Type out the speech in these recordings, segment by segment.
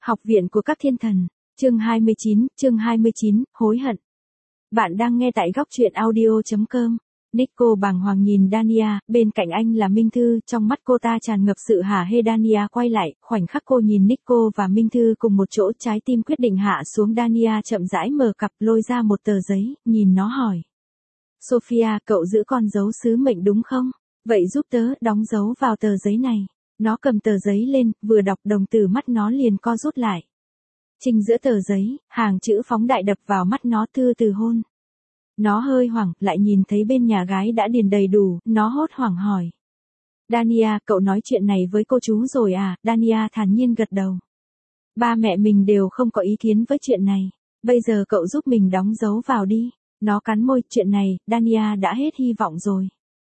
Học viện của các thiên thần, chương 29, hối hận. Bạn đang nghe tại góc truyện audio.com. Nico bàng hoàng nhìn Dania, bên cạnh anh là Minh Thư, trong mắt cô ta tràn ngập sự hả hê. Dania quay lại, khoảnh khắc cô nhìn Nico và Minh Thư cùng một chỗ, trái tim quyết định hạ xuống. Dania chậm rãi mở cặp, lôi ra một tờ giấy, nhìn nó hỏi. Sophia, cậu giữ con dấu sứ mệnh đúng không? Vậy giúp tớ đóng dấu vào tờ giấy này. Nó cầm tờ giấy lên, vừa đọc đồng tử mắt nó liền co rút lại. Chính giữa tờ giấy, hàng chữ phóng đại đập vào mắt nó, thư từ hôn. Nó hơi hoảng, lại nhìn thấy bên nhà gái đã điền đầy đủ, nó hốt hoảng hỏi. Dania, cậu nói chuyện này với cô chú rồi à? Dania thản nhiên gật đầu. Ba mẹ mình đều không có ý kiến với chuyện này. Bây giờ cậu giúp mình đóng dấu vào đi. Nó cắn môi, chuyện này, Dania đã hết hy vọng rồi.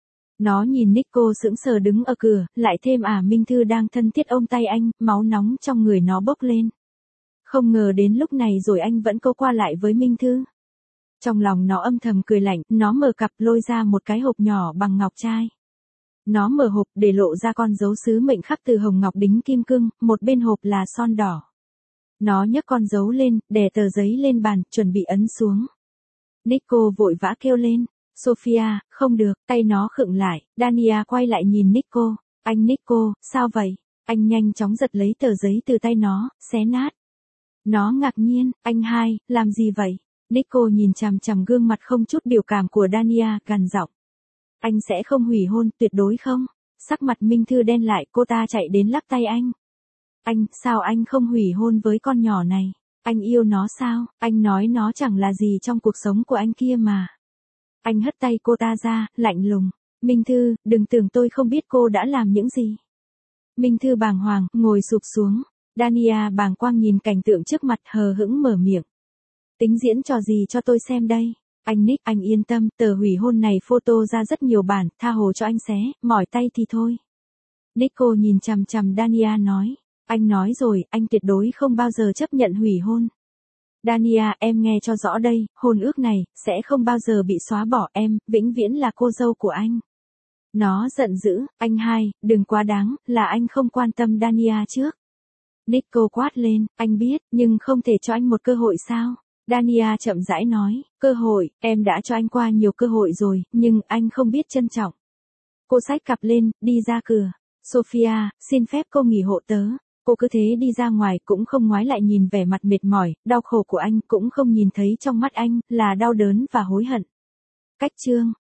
Nó nhìn Nico sững sờ đứng ở cửa, lại thêm Minh Thư đang thân thiết ôm tay anh, máu nóng trong người nó bốc lên. Không ngờ đến lúc này rồi anh vẫn câu qua lại với Minh Thư. Trong lòng nó âm thầm cười lạnh, nó mở cặp lôi ra một cái hộp nhỏ bằng ngọc trai. Nó mở hộp để lộ ra con dấu sứ mệnh khắc từ hồng ngọc đính kim cương, một bên hộp là son đỏ. Nó nhấc con dấu lên, đè tờ giấy lên bàn, chuẩn bị ấn xuống. Nico vội vã kêu lên. Sophia, không được, tay nó khựng lại. Dania quay lại nhìn Nico. Anh Nico, sao vậy? Anh nhanh chóng giật lấy tờ giấy từ tay nó, xé nát. Nó ngạc nhiên, anh hai, làm gì vậy? Nico nhìn chằm chằm gương mặt không chút biểu cảm của Dania, gằn giọng. Anh sẽ không hủy hôn, tuyệt đối không? Sắc mặt Minh Thư đen lại, cô ta chạy đến lắc tay anh. Anh, sao anh không hủy hôn với con nhỏ này? Anh yêu nó sao? Anh nói nó chẳng là gì trong cuộc sống của anh kia mà. Anh hất tay cô ta ra, lạnh lùng. Minh Thư, đừng tưởng tôi không biết cô đã làm những gì. Minh Thư bàng hoàng, ngồi sụp xuống. Dania bàng quang nhìn cảnh tượng trước mặt, hờ hững mở miệng. Tính diễn trò gì cho tôi xem đây? Anh Nick, anh yên tâm, tờ hủy hôn này photo ra rất nhiều bản, tha hồ cho anh xé, mỏi tay thì thôi. Nico nhìn chằm chằm Dania nói. Anh nói rồi, anh tuyệt đối không bao giờ chấp nhận hủy hôn. Dania, em nghe cho rõ đây, hôn ước này, sẽ không bao giờ bị xóa bỏ, em, vĩnh viễn là cô dâu của anh. Nó giận dữ, anh hai, đừng quá đáng, là anh không quan tâm Dania trước. Nico quát lên, anh biết, nhưng không thể cho anh một cơ hội sao? Dania chậm rãi nói, cơ hội, em đã cho anh qua nhiều cơ hội rồi, nhưng anh không biết trân trọng. Cô xách cặp lên, đi ra cửa. Sophia, xin phép cô nghỉ hộ tớ. Cô cứ thế đi ra ngoài, cũng không ngoái lại nhìn vẻ mặt mệt mỏi, đau khổ của anh, cũng không nhìn thấy trong mắt anh là đau đớn và hối hận. Cách chương